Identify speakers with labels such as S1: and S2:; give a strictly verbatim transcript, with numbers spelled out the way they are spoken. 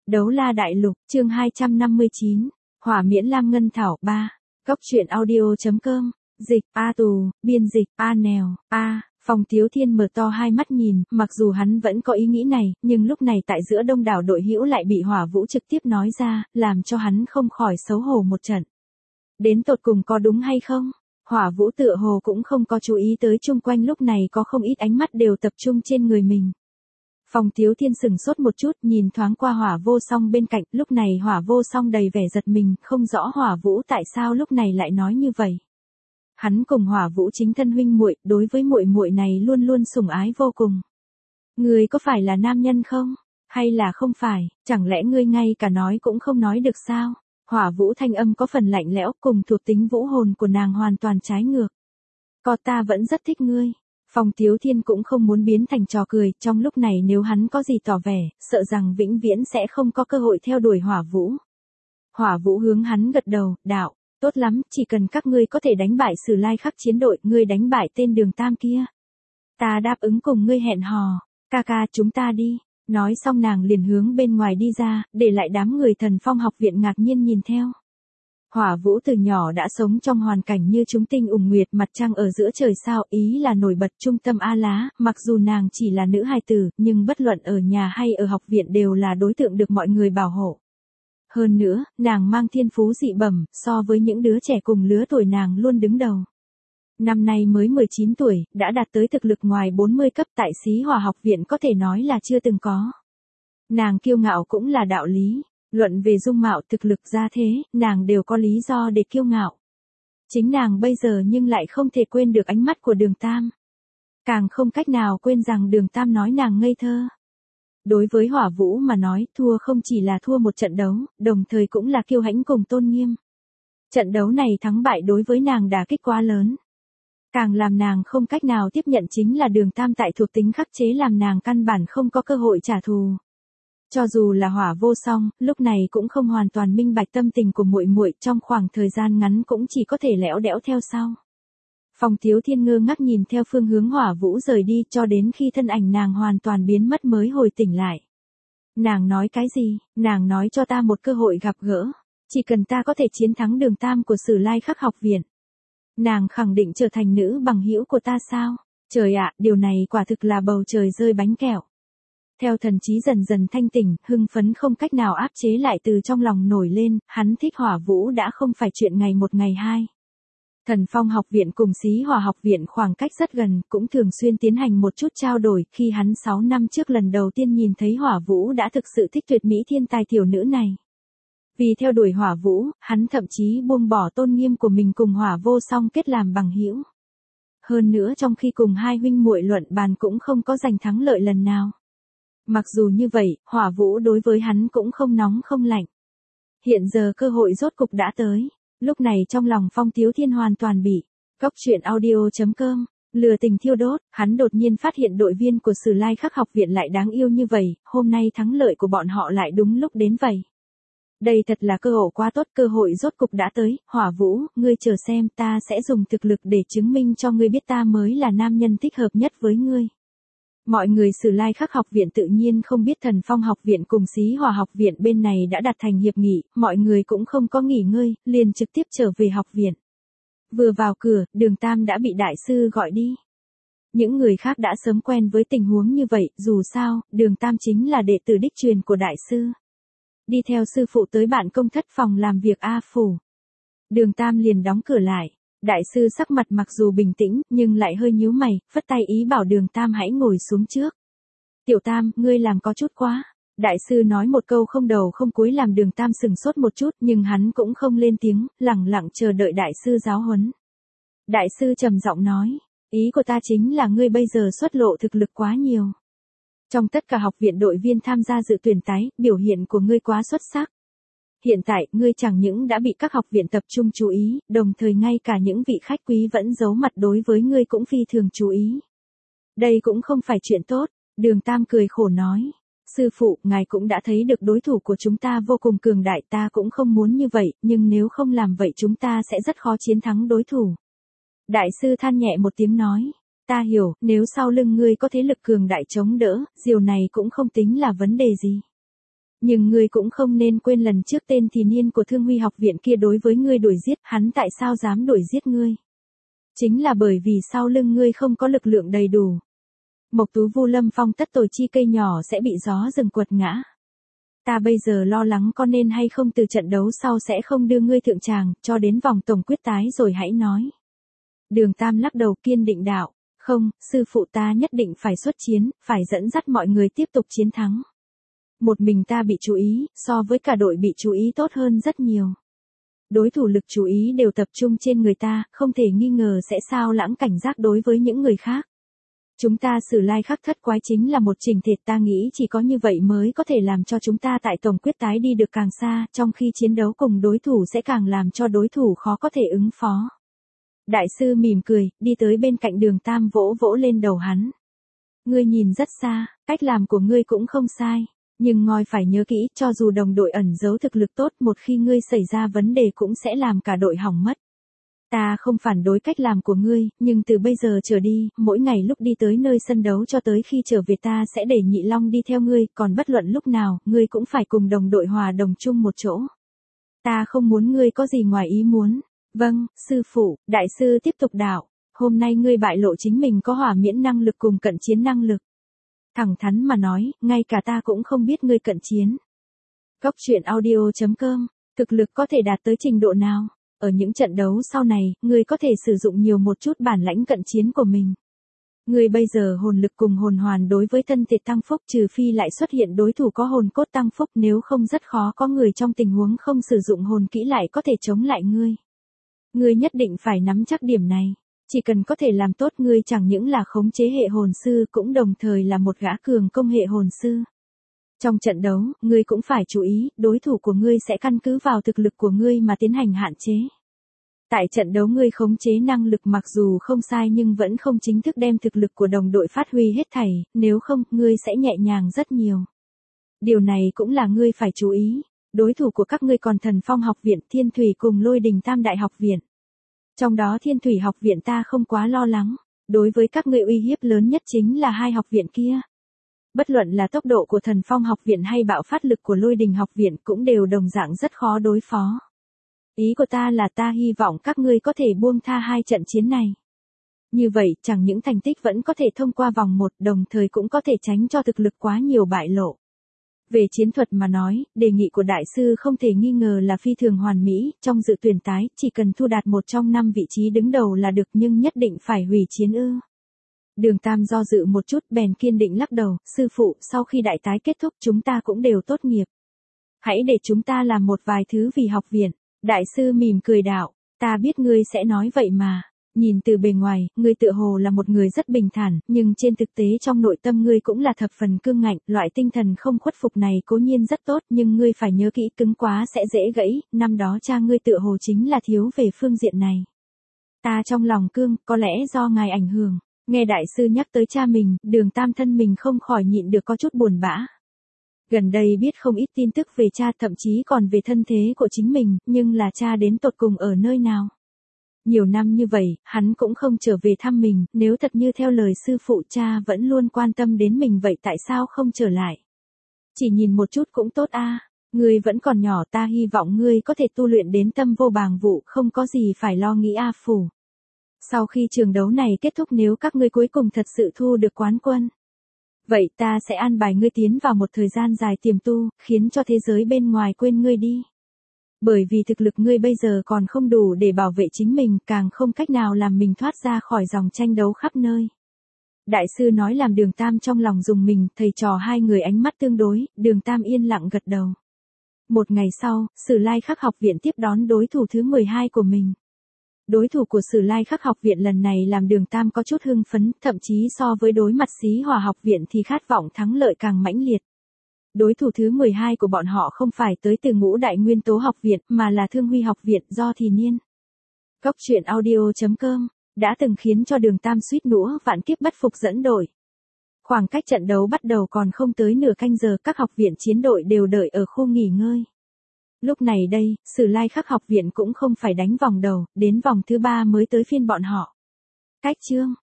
S1: Đấu la đại lục, chương hai trăm năm mươi chín. Hỏa miễn lam ngân thảo ba. Cốc truyện audio.com. Dịch A Tù, biên dịch A Nèo, A. Phong Tiếu Thiên mở to hai mắt nhìn, mặc dù hắn vẫn có ý nghĩ này, nhưng lúc này tại giữa đông đảo đội hữu lại bị Hỏa Vũ trực tiếp nói ra, làm cho hắn không khỏi xấu hổ một trận. Đến tột cùng có đúng hay không? Hỏa Vũ tựa hồ cũng không có chú ý tới chung quanh lúc này có không ít ánh mắt đều tập trung trên người mình. Phong Tiếu Thiên sừng sốt một chút, nhìn thoáng qua Hỏa Vô Song bên cạnh, lúc này Hỏa Vô Song đầy vẻ giật mình, không rõ Hỏa Vũ tại sao lúc này lại nói như vậy. Hắn cùng Hỏa Vũ chính thân huynh muội, đối với muội muội này luôn luôn sủng ái vô cùng. Ngươi có phải là nam nhân không? Hay là không phải, chẳng lẽ ngươi ngay cả nói cũng không nói được sao? Hỏa Vũ thanh âm có phần lạnh lẽo, cùng thuộc tính vũ hồn của nàng hoàn toàn trái ngược. Có ta vẫn rất thích ngươi. Phong Tiếu Thiên cũng không muốn biến thành trò cười, trong lúc này nếu hắn có gì tỏ vẻ, sợ rằng vĩnh viễn sẽ không có cơ hội theo đuổi Hỏa Vũ. Hỏa Vũ hướng hắn gật đầu, đạo, tốt lắm, chỉ cần các ngươi có thể đánh bại Sử Lai Khắc chiến đội, ngươi đánh bại tên Đường Tam kia. Ta đáp ứng cùng ngươi hẹn hò, ca ca chúng ta đi. Nói xong nàng liền hướng bên ngoài đi ra, để lại đám người Thần Phong học viện ngạc nhiên nhìn theo. Hỏa Vũ từ nhỏ đã sống trong hoàn cảnh như chúng tinh ủng nguyệt, mặt trăng ở giữa trời sao, ý là nổi bật trung tâm A Lá, mặc dù nàng chỉ là nữ hài tử, nhưng bất luận ở nhà hay ở học viện đều là đối tượng được mọi người bảo hộ. Hơn nữa, nàng mang thiên phú dị bẩm, so với những đứa trẻ cùng lứa tuổi nàng luôn đứng đầu. Năm nay mới mười chín tuổi, đã đạt tới thực lực ngoài bốn mươi cấp tại Xí Hỏa học viện có thể nói là chưa từng có. Nàng kiêu ngạo cũng là đạo lý. Luận về dung mạo thực lực ra thế, nàng đều có lý do để kiêu ngạo. Chính nàng bây giờ nhưng lại không thể quên được ánh mắt của Đường Tam. Càng không cách nào quên rằng Đường Tam nói nàng ngây thơ. Đối với Hỏa Vũ mà nói, thua không chỉ là thua một trận đấu, đồng thời cũng là kiêu hãnh cùng tôn nghiêm. Trận đấu này thắng bại đối với nàng đả kích quá lớn. Càng làm nàng không cách nào tiếp nhận chính là Đường Tam tại thuộc tính khắc chế làm nàng căn bản không có cơ hội trả thù. Cho dù là Hỏa Vô Song, lúc này cũng không hoàn toàn minh bạch tâm tình của muội muội, trong khoảng thời gian ngắn cũng chỉ có thể lẽo đẽo theo sau. Phong Tiếu Thiên ngơ ngác nhìn theo phương hướng Hỏa Vũ rời đi cho đến khi thân ảnh nàng hoàn toàn biến mất mới hồi tỉnh lại. Nàng nói cái gì? Nàng nói cho ta một cơ hội gặp gỡ. Chỉ cần ta có thể chiến thắng Đường Tam của Sử Lai Khắc học viện. Nàng khẳng định trở thành nữ bằng hữu của ta sao? Trời ạ, điều này quả thực là bầu trời rơi bánh kẹo. Theo thần trí dần dần thanh tỉnh, hưng phấn không cách nào áp chế lại từ trong lòng nổi lên, hắn thích Hỏa Vũ đã không phải chuyện ngày một ngày hai. Thần Phong học viện cùng Xí Hỏa học viện khoảng cách rất gần, cũng thường xuyên tiến hành một chút trao đổi, khi hắn sáu năm trước lần đầu tiên nhìn thấy Hỏa Vũ đã thực sự thích tuyệt mỹ thiên tài tiểu nữ này. Vì theo đuổi Hỏa Vũ, hắn thậm chí buông bỏ tôn nghiêm của mình cùng Hỏa Vô Song kết làm bằng hữu. Hơn nữa trong khi cùng hai huynh muội luận bàn cũng không có giành thắng lợi lần nào. Mặc dù như vậy, Hỏa Vũ đối với hắn cũng không nóng không lạnh. Hiện giờ cơ hội rốt cục đã tới. Lúc này trong lòng Phong Tiếu Thiên hoàn toàn bị cốc truyện audio.com lừa tình thiêu đốt, hắn đột nhiên phát hiện đội viên của Sử Lai Khắc học viện lại đáng yêu như vậy, hôm nay thắng lợi của bọn họ lại đúng lúc đến vậy. Đây thật là cơ hội quá tốt, cơ hội rốt cục đã tới. Hỏa Vũ, ngươi chờ xem, ta sẽ dùng thực lực để chứng minh cho ngươi biết ta mới là nam nhân thích hợp nhất với ngươi. Mọi người Sử Lai Khắc học viện tự nhiên không biết Thần Phong học viện cùng Xí Hỏa học viện bên này đã đạt thành hiệp nghị, mọi người cũng không có nghỉ ngơi, liền trực tiếp trở về học viện. Vừa vào cửa, Đường Tam đã bị đại sư gọi đi. Những người khác đã sớm quen với tình huống như vậy, dù sao, Đường Tam chính là đệ tử đích truyền của đại sư. Đi theo sư phụ tới bạn công thất phòng làm việc A phủ. Đường Tam liền đóng cửa lại. Đại sư sắc mặt mặc dù bình tĩnh, nhưng lại hơi nhíu mày, phất tay ý bảo Đường Tam hãy ngồi xuống trước. Tiểu Tam, ngươi làm có chút quá. Đại sư nói một câu không đầu không cuối làm Đường Tam sừng sốt một chút, nhưng hắn cũng không lên tiếng, lẳng lặng chờ đợi đại sư giáo huấn. Đại sư trầm giọng nói, ý của ta chính là ngươi bây giờ xuất lộ thực lực quá nhiều. Trong tất cả học viện đội viên tham gia dự tuyển tái, biểu hiện của ngươi quá xuất sắc. Hiện tại, ngươi chẳng những đã bị các học viện tập trung chú ý, đồng thời ngay cả những vị khách quý vẫn giấu mặt đối với ngươi cũng phi thường chú ý. Đây cũng không phải chuyện tốt, Đường Tam cười khổ nói. Sư phụ, ngài cũng đã thấy được đối thủ của chúng ta vô cùng cường đại, ta cũng không muốn như vậy, nhưng nếu không làm vậy chúng ta sẽ rất khó chiến thắng đối thủ. Đại sư than nhẹ một tiếng nói. Ta hiểu, nếu sau lưng ngươi có thế lực cường đại chống đỡ, điều này cũng không tính là vấn đề gì. Nhưng ngươi cũng không nên quên lần trước tên thì niên của Thương Huy học viện kia đối với ngươi đuổi giết, hắn tại sao dám đuổi giết ngươi? Chính là bởi vì sau lưng ngươi không có lực lượng đầy đủ. Mộc Tú Vu Lâm Phong tất tồi chi cây nhỏ sẽ bị gió rừng quật ngã. Ta bây giờ lo lắng có nên hay không từ trận đấu sau sẽ không đưa ngươi thượng tràng, cho đến vòng tổng quyết tái rồi hãy nói. Đường Tam lắc đầu kiên định đạo, không, sư phụ ta nhất định phải xuất chiến, phải dẫn dắt mọi người tiếp tục chiến thắng. Một mình ta bị chú ý, so với cả đội bị chú ý tốt hơn rất nhiều. Đối thủ lực chú ý đều tập trung trên người ta, không thể nghi ngờ sẽ sao lãng cảnh giác đối với những người khác. Chúng ta Sử Lai Khắc Thất Quái chính là một trình thể, ta nghĩ chỉ có như vậy mới có thể làm cho chúng ta tại tổng quyết tái đi được càng xa, trong khi chiến đấu cùng đối thủ sẽ càng làm cho đối thủ khó có thể ứng phó. Đại sư mỉm cười, đi tới bên cạnh Đường Tam vỗ vỗ lên đầu hắn. Ngươi nhìn rất xa, cách làm của ngươi cũng không sai. Nhưng ngoi phải nhớ kỹ, cho dù đồng đội ẩn giấu thực lực tốt, một khi ngươi xảy ra vấn đề cũng sẽ làm cả đội hỏng mất. Ta không phản đối cách làm của ngươi, nhưng từ bây giờ trở đi, mỗi ngày lúc đi tới nơi sân đấu cho tới khi trở về ta sẽ để Nhị Long đi theo ngươi, còn bất luận lúc nào, ngươi cũng phải cùng đồng đội hòa đồng chung một chỗ. Ta không muốn ngươi có gì ngoài ý muốn. Vâng, sư phụ. Đại sư tiếp tục đạo, hôm nay ngươi bại lộ chính mình có hỏa miễn năng lực cùng cận chiến năng lực. Thẳng thắn mà nói, ngay cả ta cũng không biết ngươi cận chiến. Góc truyện audio chấm com, thực lực có thể đạt tới trình độ nào? Ở những trận đấu sau này, ngươi có thể sử dụng nhiều một chút bản lãnh cận chiến của mình. Ngươi bây giờ hồn lực cùng hồn hoàn đối với thân thể tăng phúc, trừ phi lại xuất hiện đối thủ có hồn cốt tăng phúc, nếu không rất khó có người trong tình huống không sử dụng hồn kỹ lại có thể chống lại ngươi. Ngươi nhất định phải nắm chắc điểm này. Chỉ cần có thể làm tốt, ngươi chẳng những là khống chế hệ hồn sư cũng đồng thời là một gã cường công hệ hồn sư. Trong trận đấu, ngươi cũng phải chú ý, đối thủ của ngươi sẽ căn cứ vào thực lực của ngươi mà tiến hành hạn chế. Tại trận đấu ngươi khống chế năng lực mặc dù không sai nhưng vẫn không chính thức đem thực lực của đồng đội phát huy hết thảy, nếu không, ngươi sẽ nhẹ nhàng rất nhiều. Điều này cũng là ngươi phải chú ý. Đối thủ của các ngươi còn Thần Phong học viện, Thiên Thủy cùng Lôi Đình Tam Đại học viện. Trong đó Thiên Thủy học viện ta không quá lo lắng, đối với các ngươi uy hiếp lớn nhất chính là hai học viện kia. Bất luận là tốc độ của Thần Phong học viện hay bạo phát lực của Lôi Đình học viện cũng đều đồng dạng rất khó đối phó. Ý của ta là ta hy vọng các ngươi có thể buông tha hai trận chiến này. Như vậy, chẳng những thành tích vẫn có thể thông qua vòng một, đồng thời cũng có thể tránh cho thực lực quá nhiều bại lộ. Về chiến thuật mà nói, đề nghị của đại sư không thể nghi ngờ là phi thường hoàn mỹ, trong dự tuyển tái, chỉ cần thu đạt một trong năm vị trí đứng đầu là được, nhưng nhất định phải hủy chiến ư. Đường Tam do dự một chút bèn kiên định lắc đầu, sư phụ, sau khi đại tái kết thúc chúng ta cũng đều tốt nghiệp. Hãy để chúng ta làm một vài thứ vì học viện. Đại sư mỉm cười đạo, ta biết ngươi sẽ nói vậy mà. Nhìn từ bề ngoài, ngươi tựa hồ là một người rất bình thản, nhưng trên thực tế trong nội tâm ngươi cũng là thập phần cương ngạnh, loại tinh thần không khuất phục này cố nhiên rất tốt, nhưng ngươi phải nhớ kỹ, cứng quá sẽ dễ gãy, năm đó cha ngươi tựa hồ chính là thiếu về phương diện này. Ta trong lòng cương, có lẽ do ngài ảnh hưởng. Nghe đại sư nhắc tới cha mình, Đường Tam thân mình không khỏi nhịn được có chút buồn bã. Gần đây biết không ít tin tức về cha, thậm chí còn về thân thế của chính mình, nhưng là cha đến tột cùng ở nơi nào? Nhiều năm như vậy, hắn cũng không trở về thăm mình, nếu thật như theo lời sư phụ cha vẫn luôn quan tâm đến mình vậy tại sao không trở lại? Chỉ nhìn một chút cũng tốt a. À. Ngươi vẫn còn nhỏ, ta hy vọng ngươi có thể tu luyện đến tâm vô bàng vụ, không có gì phải lo nghĩ a phủ. Sau khi trường đấu này kết thúc, nếu các ngươi cuối cùng thật sự thu được quán quân, vậy ta sẽ an bài ngươi tiến vào một thời gian dài tiềm tu, khiến cho thế giới bên ngoài quên ngươi đi. Bởi vì thực lực ngươi bây giờ còn không đủ để bảo vệ chính mình, càng không cách nào làm mình thoát ra khỏi dòng tranh đấu khắp nơi. Đại sư nói làm Đường Tam trong lòng rùng mình, thầy trò hai người ánh mắt tương đối, Đường Tam yên lặng gật đầu. Một ngày sau, Sử Lai Khắc học viện tiếp đón đối thủ thứ mười hai của mình. Đối thủ của Sử Lai Khắc học viện lần này làm Đường Tam có chút hưng phấn, thậm chí so với đối mặt Xí Hòa học viện thì khát vọng thắng lợi càng mãnh liệt. Đối thủ thứ mười hai của bọn họ không phải tới từ Ngũ Đại Nguyên Tố học viện, mà là Thương Huy học viện do Thì Niên. Góc truyện audio chấm com đã từng khiến cho Đường Tam suýt nữa vạn kiếp bất phục dẫn đội. Khoảng cách trận đấu bắt đầu còn không tới nửa canh giờ, các học viện chiến đội đều đợi ở khu nghỉ ngơi. Lúc này đây, Sử Lai Khắc học viện cũng không phải đánh vòng đầu, đến vòng thứ ba mới tới phiên bọn họ. Cách chương